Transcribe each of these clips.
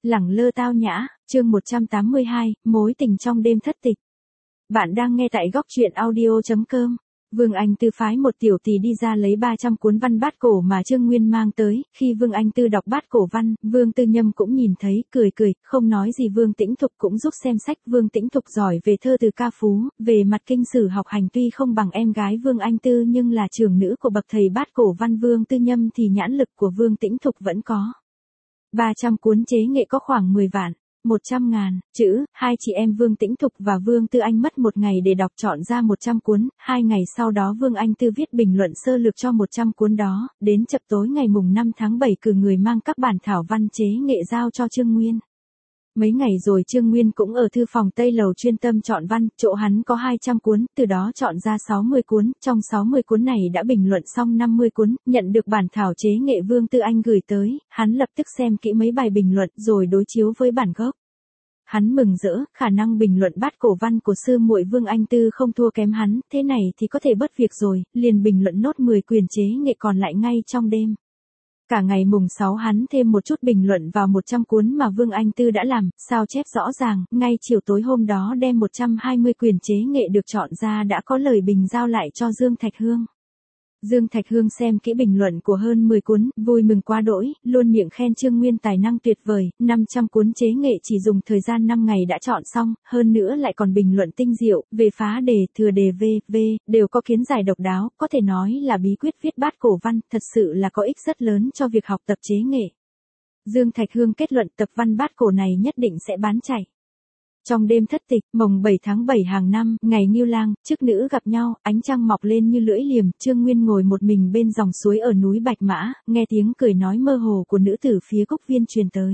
Lẳng lơ tao nhã, chương 182, mối tình trong đêm thất tịch. Bạn đang nghe tại góc truyện audio.com. Vương Anh Tư phái một tiểu tỷ đi ra lấy 300 cuốn văn bát cổ mà Trương Nguyên mang tới, khi Vương Anh Tư đọc bát cổ văn, Vương Tư Nhâm cũng nhìn thấy, cười, không nói gì. Vương Tĩnh Thục cũng giúp xem sách. Vương Tĩnh Thục giỏi về thơ từ ca phú, về mặt kinh sử học hành tuy không bằng em gái Vương Anh Tư nhưng là trưởng nữ của bậc thầy bát cổ văn Vương Tư Nhâm thì nhãn lực của Vương Tĩnh Thục vẫn có. 300 cuốn chế nghệ có khoảng 10 vạn. 100.000 chữ, hai chị em Vương Tĩnh Thục và Vương Tư Anh mất một ngày để đọc chọn ra 100 cuốn, 2 ngày sau đó Vương Anh Tư viết bình luận sơ lược cho 100 cuốn đó, đến chập tối ngày mùng 5 tháng 7 cử người mang các bản thảo văn chế nghệ giao cho Trương Nguyên. Mấy ngày rồi Trương Nguyên cũng ở thư phòng Tây Lầu chuyên tâm chọn văn, chỗ hắn có 200 cuốn, từ đó chọn ra 60 cuốn, trong 60 cuốn này đã bình luận xong 50 cuốn, nhận được bản thảo chế nghệ Vương Tư Anh gửi tới, hắn lập tức xem kỹ mấy bài bình luận rồi đối chiếu với bản gốc. Hắn mừng rỡ, khả năng bình luận bát cổ văn của sư muội Vương Anh Tư không thua kém hắn, thế này thì có thể bớt việc rồi, liền bình luận nốt 10 quyển chế nghệ còn lại ngay trong đêm. Cả ngày mùng 6 hắn thêm một chút bình luận vào 100 cuốn mà Vương Anh Tư đã làm, sao chép rõ ràng, ngay chiều tối hôm đó đem 120 quyển chế nghệ được chọn ra đã có lời bình giao lại cho Dương Thạch Hương. Dương Thạch Hương xem kỹ bình luận của hơn 10 cuốn, vui mừng quá đỗi, luôn miệng khen Trương Nguyên tài năng tuyệt vời, 500 cuốn chế nghệ chỉ dùng thời gian 5 ngày đã chọn xong, hơn nữa lại còn bình luận tinh diệu, về phá đề, thừa đề v.v. đều có kiến giải độc đáo, có thể nói là bí quyết viết bát cổ văn, thật sự là có ích rất lớn cho việc học tập chế nghệ. Dương Thạch Hương kết luận tập văn bát cổ này nhất định sẽ bán chạy. Trong đêm thất tịch, mồng 7 tháng 7 hàng năm, ngày Ngưu Lang, chức nữ gặp nhau, ánh trăng mọc lên như lưỡi liềm, Trương Nguyên ngồi một mình bên dòng suối ở núi Bạch Mã, nghe tiếng cười nói mơ hồ của nữ tử phía Cúc Viên truyền tới.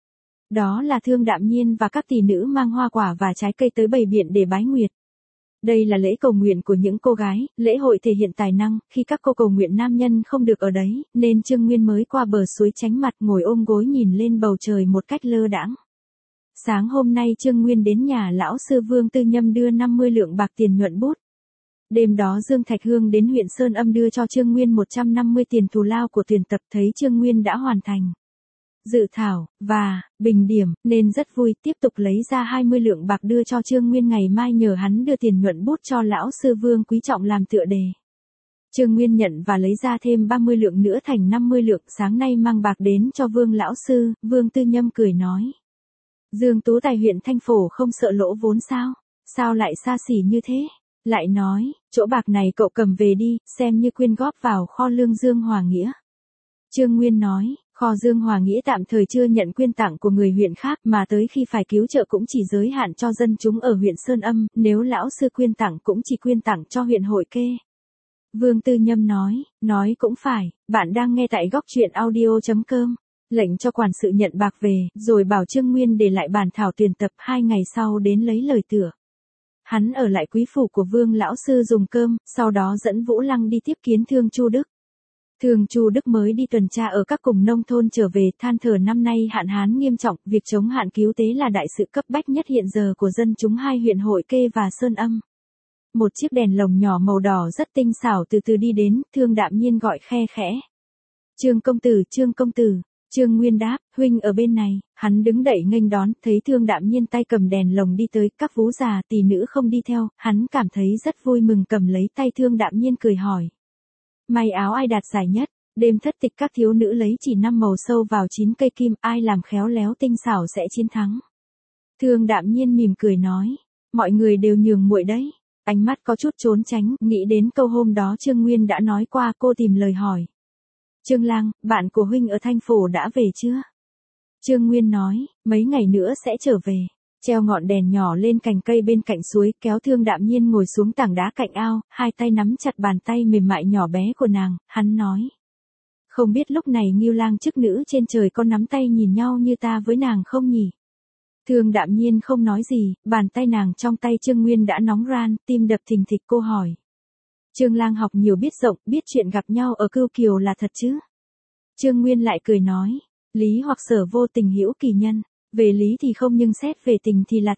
Đó là Thương Đạm Nhiên và các tỷ nữ mang hoa quả và trái cây tới bày biện để bái nguyệt. Đây là lễ cầu nguyện của những cô gái, lễ hội thể hiện tài năng, khi các cô cầu nguyện nam nhân không được ở đấy, nên Trương Nguyên mới qua bờ suối tránh mặt ngồi ôm gối nhìn lên bầu trời một cách lơ đãng. Sáng hôm nay Trương Nguyên đến nhà lão sư Vương Tư Nhâm đưa 50 lượng bạc tiền nhuận bút. Đêm đó Dương Thạch Hương đến huyện Sơn Âm đưa cho Trương Nguyên 150 tiền thù lao của tuyển tập, thấy Trương Nguyên đã hoàn thành dự thảo và bình điểm nên rất vui, tiếp tục lấy ra 20 lượng bạc đưa cho Trương Nguyên, ngày mai nhờ hắn đưa tiền nhuận bút cho lão sư Vương Quý Trọng làm tựa đề. Trương Nguyên nhận và lấy ra thêm 30 lượng nữa thành 50 lượng, sáng nay mang bạc đến cho Vương lão sư. Vương Tư Nhâm cười nói: Dương Tú Tài huyện Thanh Phổ không sợ lỗ vốn sao? Sao lại xa xỉ như thế? Lại nói, chỗ bạc này cậu cầm về đi, xem như quyên góp vào kho lương Dương Hòa Nghĩa. Trương Nguyên nói, kho Dương Hòa Nghĩa tạm thời chưa nhận quyên tặng của người huyện khác, mà tới khi phải cứu trợ cũng chỉ giới hạn cho dân chúng ở huyện Sơn Âm, nếu lão sư quyên tặng cũng chỉ quyên tặng cho huyện Hội Kê. Vương Tư Nhâm nói cũng phải, bạn đang nghe tại góc truyện audio.com. Lệnh cho quản sự nhận bạc về, rồi bảo Trương Nguyên để lại bản thảo tuyển tập, 2 ngày sau đến lấy lời tựa. Hắn ở lại quý phủ của Vương lão sư dùng cơm, sau đó dẫn Vũ Lăng đi tiếp kiến Thương Chu Đức. Thương Chu Đức mới đi tuần tra ở các vùng nông thôn trở về, than thở năm nay hạn hán nghiêm trọng, việc chống hạn cứu tế là đại sự cấp bách nhất hiện giờ của dân chúng hai huyện Hội Kê và Sơn Âm. Một chiếc đèn lồng nhỏ màu đỏ rất tinh xảo từ từ đi đến, Thương Đạm Nhiên gọi khe khẽ: Trương công tử, Trương công tử. Trương Nguyên đáp, huynh ở bên này. Hắn đứng đậy nghênh đón, thấy Thương Đạm Nhiên tay cầm đèn lồng đi tới, các vú già tỷ nữ không đi theo, hắn cảm thấy rất vui mừng, cầm lấy tay Thương Đạm Nhiên cười hỏi: May áo ai đạt giải nhất? Đêm thất tịch các thiếu nữ lấy chỉ 5 màu sâu vào 9 cây kim, ai làm khéo léo tinh xảo sẽ chiến thắng. Thương Đạm Nhiên mỉm cười nói, mọi người đều nhường muội đấy. Ánh mắt có chút trốn tránh, nghĩ đến câu hôm đó Trương Nguyên đã nói qua, cô tìm lời hỏi: Trương Lang, bạn của huynh ở Thanh Phổ đã về chưa? Trương Nguyên nói, mấy ngày nữa sẽ trở về. Treo ngọn đèn nhỏ lên cành cây bên cạnh suối, kéo Thương Đạm Nhiên ngồi xuống tảng đá cạnh ao, hai tay nắm chặt bàn tay mềm mại nhỏ bé của nàng, hắn nói: Không biết lúc này Ngưu Lang chức nữ trên trời có nắm tay nhìn nhau như ta với nàng không nhỉ? Thương Đạm Nhiên không nói gì, bàn tay nàng trong tay Trương Nguyên đã nóng ran, tim đập thình thịch, cô hỏi: Trương Lang học nhiều biết rộng, biết chuyện gặp nhau ở Cưu Kiều là thật chứ? Trương Nguyên lại cười nói, lý hoặc sở vô tình hữu kỳ nhân, về lý thì không nhưng xét về tình thì là thật.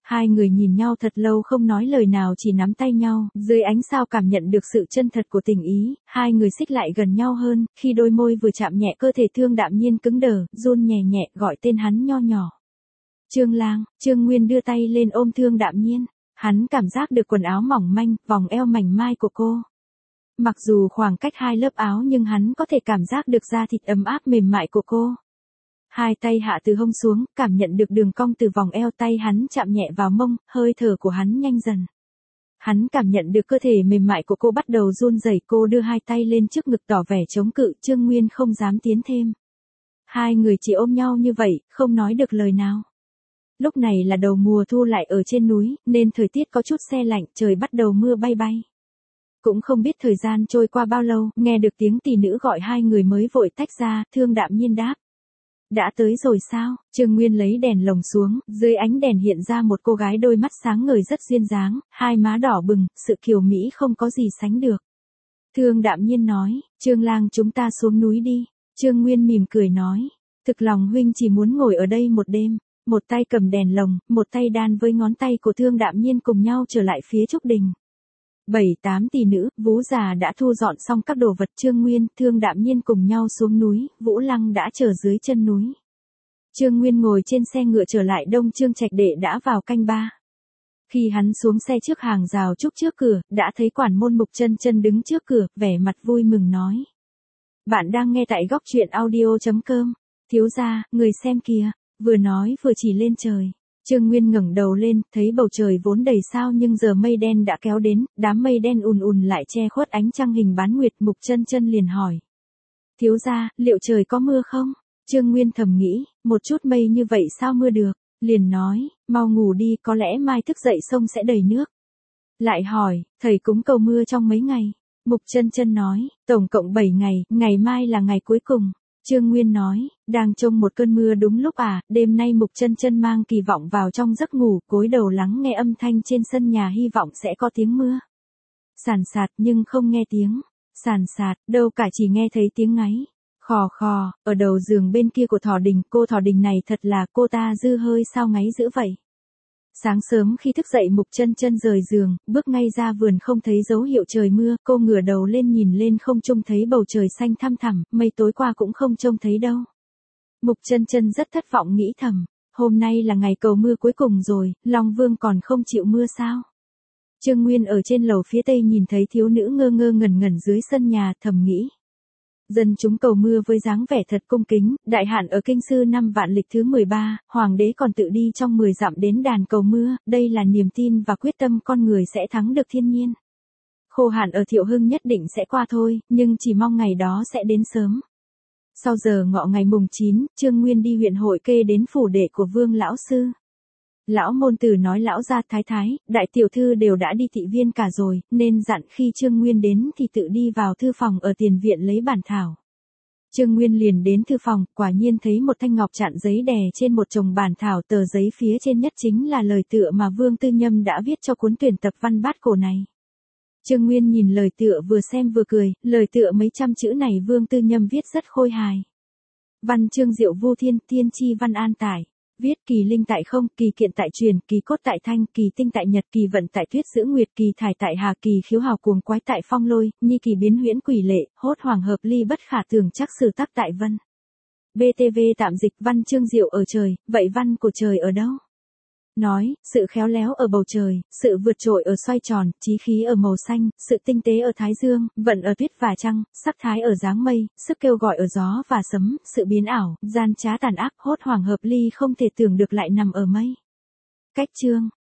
Hai người nhìn nhau thật lâu không nói lời nào, chỉ nắm tay nhau, dưới ánh sao cảm nhận được sự chân thật của tình ý, hai người xích lại gần nhau hơn, khi đôi môi vừa chạm nhẹ cơ thể Thương Đạm Nhiên cứng đờ, run nhẹ nhẹ gọi tên hắn nho nhỏ. Trương Lang. Trương Nguyên đưa tay lên ôm Thương Đạm Nhiên, hắn cảm giác được quần áo mỏng manh, vòng eo mảnh mai của cô. Mặc dù khoảng cách hai lớp áo nhưng hắn có thể cảm giác được da thịt ấm áp mềm mại của cô. Hai tay hạ từ hông xuống, cảm nhận được đường cong từ vòng eo, tay hắn chạm nhẹ vào mông, hơi thở của hắn nhanh dần. Hắn cảm nhận được cơ thể mềm mại của cô bắt đầu run rẩy, cô đưa hai tay lên trước ngực tỏ vẻ chống cự, Trương Nguyên không dám tiến thêm. Hai người chỉ ôm nhau như vậy, không nói được lời nào. Lúc này là đầu mùa thu lại ở trên núi, nên thời tiết có chút se lạnh, trời bắt đầu mưa bay bay. Cũng không biết thời gian trôi qua bao lâu, nghe được tiếng tỷ nữ gọi hai người mới vội tách ra, Thương Đạm Nhiên đáp. Đã tới rồi sao? Trương Nguyên lấy đèn lồng xuống, dưới ánh đèn hiện ra một cô gái đôi mắt sáng ngời rất duyên dáng, hai má đỏ bừng, sự kiều mỹ không có gì sánh được. Thương Đạm Nhiên nói, Trương Lang chúng ta xuống núi đi. Trương Nguyên mỉm cười nói, thực lòng huynh chỉ muốn ngồi ở đây một đêm. Một tay cầm đèn lồng, một tay đan với ngón tay của Thương Đạm Nhiên cùng nhau trở lại phía trúc đình. 7-8 tỷ nữ, Vũ già đã thu dọn xong các đồ vật, Trương Nguyên, Thương Đạm Nhiên cùng nhau xuống núi, Vũ Lăng đã chờ dưới chân núi. Trương Nguyên ngồi trên xe ngựa trở lại Đông Trương Trạch Đệ đã vào canh ba. Khi hắn xuống xe trước hàng rào trúc trước cửa, đã thấy quản môn Mục Chân Chân đứng trước cửa, vẻ mặt vui mừng nói. Bạn đang nghe tại góc truyện audio.com. Thiếu gia, người xem kìa. Vừa nói vừa chỉ lên trời. Trương Nguyên ngẩng đầu lên, thấy bầu trời vốn đầy sao nhưng giờ mây đen đã kéo đến, đám mây đen ùn ùn lại che khuất ánh trăng hình bán nguyệt. Mục Chân Chân liền hỏi. Thiếu gia, liệu trời có mưa không? Trương Nguyên thầm nghĩ, một chút mây như vậy sao mưa được? Liền nói, mau ngủ đi, có lẽ mai thức dậy sông sẽ đầy nước. Lại hỏi, thầy cúng cầu mưa trong mấy ngày? Mục Chân Chân nói, tổng cộng 7 ngày, ngày mai là ngày cuối cùng. Trương Nguyên nói, đang trông một cơn mưa đúng lúc à, đêm nay Mục Chân Chân mang kỳ vọng vào trong giấc ngủ, cúi đầu lắng nghe âm thanh trên sân nhà hy vọng sẽ có tiếng mưa. Sàn sạt nhưng không nghe tiếng, sàn sạt, đâu cả chỉ nghe thấy tiếng ngáy. Khò khò, ở đầu giường bên kia của Thỏ Đình, cô Thỏ Đình này thật là cô ta dư hơi sao ngáy dữ vậy. Sáng sớm khi thức dậy Mục Chân Chân rời giường, bước ngay ra vườn không thấy dấu hiệu trời mưa, cô ngửa đầu lên nhìn lên không trung thấy bầu trời xanh thăm thẳm, mây tối qua cũng không trông thấy đâu. Mục Chân Chân rất thất vọng nghĩ thầm, hôm nay là ngày cầu mưa cuối cùng rồi, Long Vương còn không chịu mưa sao? Trương Nguyên ở trên lầu phía tây nhìn thấy thiếu nữ ngơ ngơ ngẩn ngẩn dưới sân nhà, thầm nghĩ. Dân chúng cầu mưa với dáng vẻ thật cung kính, đại hạn ở kinh sư năm vạn lịch thứ 13, hoàng đế còn tự đi trong 10 dặm đến đàn cầu mưa, đây là niềm tin và quyết tâm con người sẽ thắng được thiên nhiên. Khô hạn ở Thiệu Hưng nhất định sẽ qua thôi, nhưng chỉ mong ngày đó sẽ đến sớm. Sau giờ ngọ ngày mùng 9, Trương Nguyên đi huyện Hội Kê đến phủ đệ của Vương lão sư. Lão môn tử nói lão gia thái thái, đại tiểu thư đều đã đi thị viên cả rồi, nên dặn khi Trương Nguyên đến thì tự đi vào thư phòng ở tiền viện lấy bản thảo. Trương Nguyên liền đến thư phòng, quả nhiên thấy một thanh ngọc chặn giấy đè trên một chồng bản thảo, tờ giấy phía trên nhất chính là lời tựa mà Vương Tư Nhâm đã viết cho cuốn tuyển tập văn bát cổ này. Trương Nguyên nhìn lời tựa vừa xem vừa cười, lời tựa mấy trăm chữ này Vương Tư Nhâm viết rất khôi hài. Văn chương diệu vu thiên, thiên chi văn an tải. Viết kỳ linh tại không, kỳ kiện tại truyền, kỳ cốt tại thanh, kỳ tinh tại nhật, kỳ vận tại tuyết giữ nguyệt, kỳ thải tại hà, kỳ khiếu hào cuồng quái tại phong lôi, nhi kỳ biến huyễn quỷ lệ, hốt hoàng hợp ly bất khả tưởng chắc sử tắc tại vân. BTV tạm dịch văn chương diệu ở trời, vậy văn của trời ở đâu? Nói, sự khéo léo ở bầu trời, sự vượt trội ở xoay tròn, chí khí ở màu xanh, sự tinh tế ở thái dương, vận ở tuyết và trăng, sắc thái ở dáng mây, sức kêu gọi ở gió và sấm, sự biến ảo, gian trá tàn ác, hốt hoảng hợp ly không thể tưởng được lại nằm ở mây. Cách chương